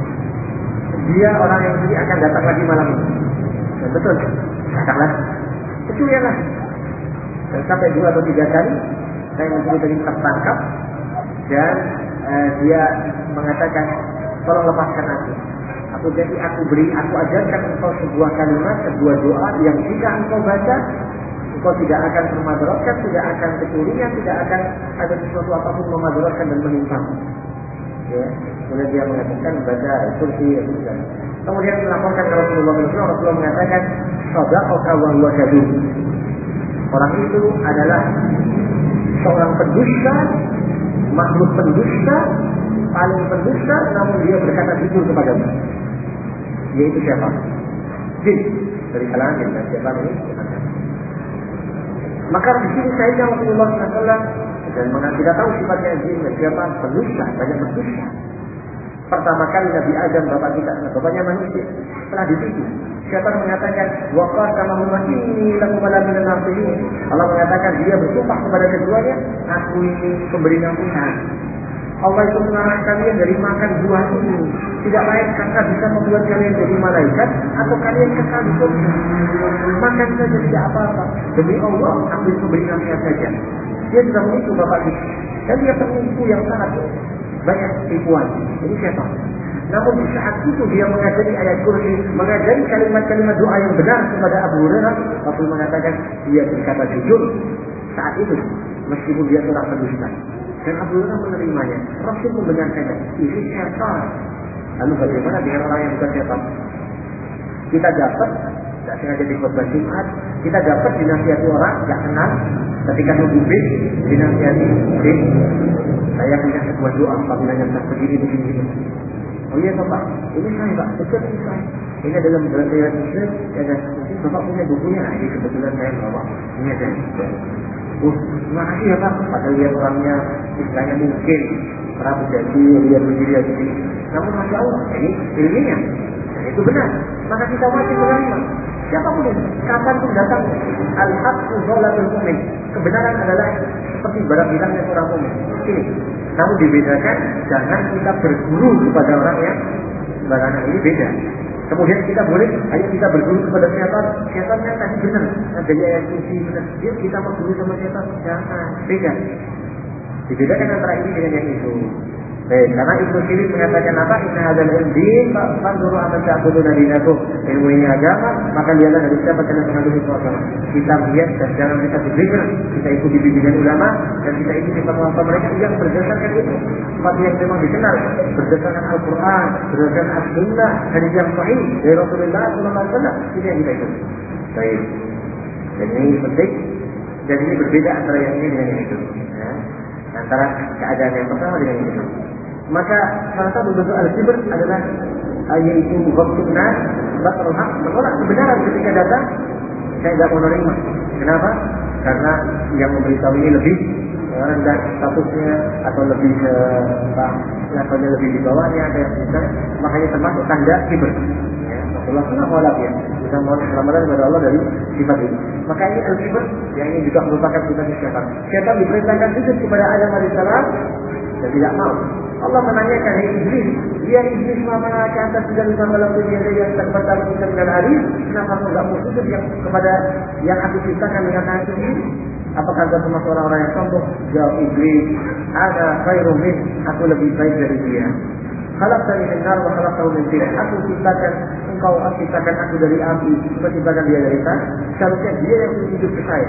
[SPEAKER 1] dia orang yang ini akan datang lagi malam ini. Dan betul, datanglah, kecurian lagi. Dan sampai dua atau tiga kali saya mencuri tadi tertangkap dan eh, dia mengatakan, tolong lepaskan aku. Aku jadi aku beri, aku ajarkan engkau sebuah kalimat, sebuah doa yang jika engkau baca, engkau tidak akan memadaratkan, tidak akan kecurian, tidak akan ada sesuatu apapun memadaratkan dan menimpamu. Ya, kemudian dia mengatakan baca kursi ya sudah. Kemudian melaporkan ke Rasulullah sallallahu alaihi wasallam, Rasulullah mengatakan, sadaqaka wa huwa kadhub. Orang itu adalah seorang pendusta, makhluk pendusta, paling pendusta, namun dia berkata jujur kepadamu, yaitu siapa? Jin dari kalangan jin dan syaitan ini. Maka di sini saya Rasulullah shallallahu alaihi wasallam dan kita tahu sifatnya jin dan syaitan pendusta, banyak berdusta. Pertama kali Nabi Adam, bapak kita, bapaknya manusia, telah ditipu. Syaitan mengatakan, waqad kama huma inni lakum ala minan nasihin. Allah mengatakan dia bersumpah kepada keduanya, aku ini pemberi nasihat. Allah itu melarang kalian dari makan buah ini. Tidak baik karena bisa membuat kalian jadi malaikat atau kalian kekal di surga. Makan saja tidak apa-apa. Demi Allah, aku itu beri nasihat saja. Dia sudah menipu bapak kita. Dan dia penipu yang sangat banyak tipuan. Ini siapa? Namun di saat itu dia mengajari ayat kursi, mengajari kalimat-kalimat doa yang benar kepada Abu Hurairah. Rasul mengatakan dia berkata jujur saat itu, meskipun dia telah pendusta. Dan Abu Hurairah menerimanya. Rasul membenarkannya. Ini syaitan. Lalu bagaimana dengan orang yang bukan syaitan? Kita dapat, tidak sengaja di khutbah Jumat, kita dapat dinasihati orang tidak kenal. Ketika nunggu bis, dinasihati, bis, saya punya sebuah doa, apabila nyata begini, begini, begini. Oh iya Bapak, ini saya Pak, betul ini saya. Ini adalah beberapa muslim, ya dan mungkin Bapak punya bukunya. Ini kebetulan saya Bapak, ini ada. Oh, terima kasih ya Pak. Padahal lihat orangnya, istilahnya mungkin pernah menjadi, lihat begini, lihat begini. Namun Masya Allah, ini ilminya. Dan itu benar. Maka kita wajib menerima. Siapapun itu, kapanpun datang, al-haqqu dhalatul mu'min. Kebenaran adalah seperti barang bilangnya seorang mu'min. Ini. Namun dibedakan, jangan kita berguru kepada orang yang sembarangan, ini beda. Kemudian kita boleh, ayo kita berguru kepada syaitan. Syaitan kan tadi benar, adanya yang suci benar. Yuk kita mau guru sama syaitan, jangan, beda. Dibedakan antara ini dengan yang itu. Baik, karena Ibnu Sirin mengatakan apa? Inna hadzal ilmi fanzuru amma ta'buduna dinakum. Ilmu ini agama, maka lihatlah dari siapa kalian mengandung itu agama. Kita lihat dan jangan kita berpikir, kita ikuti bimbingan ulama dan kita ikuti fatwa mereka yang berdasarkan itu. Seperti yang memang dikenal berdasarkan Al-Quran, berdasarkan As-Sunnah, hadis yang sahih dari Rasulullah sallallahu alaihi wasallam. Ini yang kita ikuti. Baik. Dan ini penting dan ini berbeda antara yang ini dengan yang itu. Ya. Antara keadaan yang pertama dengan yang itu. Maka salah satu bentuk al-kibr adalah yaitu ghamtuna batrul haq, menolak kebenaran ketika datang. Saya tidak mau menerima. Kenapa? Karena yang memberitahu ini lebih rendah statusnya atau lebih uh, levelnya lebih di bawahnya atau yang misalnya, makanya termasuk tanda kibr. Ya, Rasulullah shallallahu alaihi wasallam kita mohon keselamatan kepada Allah dari sifat ini. Maka ini al-kibr yang ini juga merupakan sifat syaitan. Syaitan diperintahkan sujud kepada Adam alaihissalam dan tidak mau. Allah menanyakan, hei Iblis, dia Iblis mana ke atas dan lima malam dunia yang terbatal kita dengan hari, kenapa kamu tidak mau sujud yang kepada yang aku ciptakan dengan tangan sendiri? Apakah kau termasuk orang-orang yang sombong? Jawab Iblis, ada khairum min, aku lebih baik dari dia. Khalaqtani min nar wa khalaqtahu min tin. Aku ciptakan engkau, aku ciptakan aku dari api, aku ciptakan dia dari tanah. Seharusnya dia yang hidup ke saya.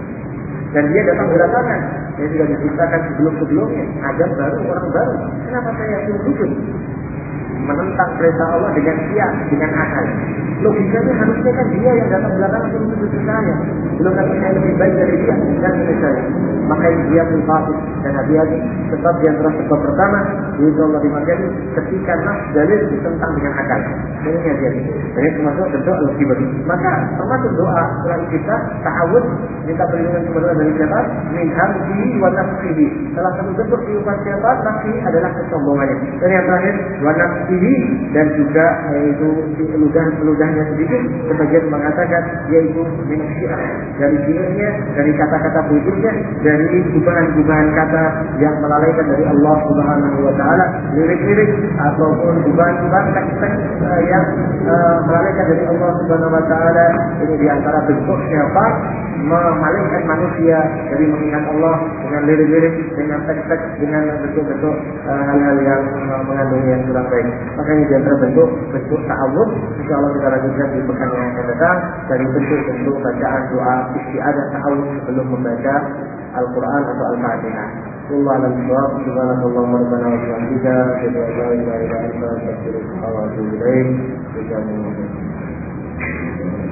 [SPEAKER 1] Dan dia datang belakangan. Dia sudah diciptakan sebelum-sebelumnya. Adam baru, orang baru. Kenapa saya suruh sujud? Menentang perintah Allah dengan siap, dengan akal. Logikanya harusnya kan dia yang datang belakangan suruh sujud ke saya. Belum kata saya lebih baik dari dia dan dari saya. Maka dia pun fasik dan hati-hati. Sebab di antara sebab pertama, yaitu Allah dimaksudkan ketika nas dalil ditentang dengan akal. Ini hati-hati. Jadi termasuk bentuk al-kibr. Maka termasuk doa setelah kita ta'awud, minta perlindungan kepada Allah dari syaitan, min hamdihi wa nafsihi. Salah satu bentuk kehidupan syaitan nafsi adalah kesombongannya. Dan yang terakhir, wa nafsihi, dan juga yaitu peludahan-peludahnya sedikit. Sebagian mengatakan yaitu min syi'ah, dari syi'ahnya, dari kata-kata putusnya, dari gubahan-gubahan kata yang melalaikan dari Allah Subhanahu wa taala, lirik-lirik ataupun gubahan-gubahan teks-teks uh, yang uh, melalaikan dari Allah Subhanahu wa taala. Ini di antara bentuk syaitan memalingkan manusia dari mengingat Allah dengan lirik-lirik, dengan teks-teks, dengan bentuk-bentuk uh, hal-hal yang uh, mengandung yang kurang baik. Makanya di antara bentuk bentuk ta'awud, insyaallah kita lanjutkan di pekan yang akan datang dari bentuk-bentuk bacaan doa isti'adzah ta'awud sebelum membaca Al-Quran atau Al-Fatihah. Wallahu a'lam bishawab. Subhanallahumma rabbana wa bihamdika, asyhadu an la ilaha illa anta, astaghfiruka wa atubu ilaik.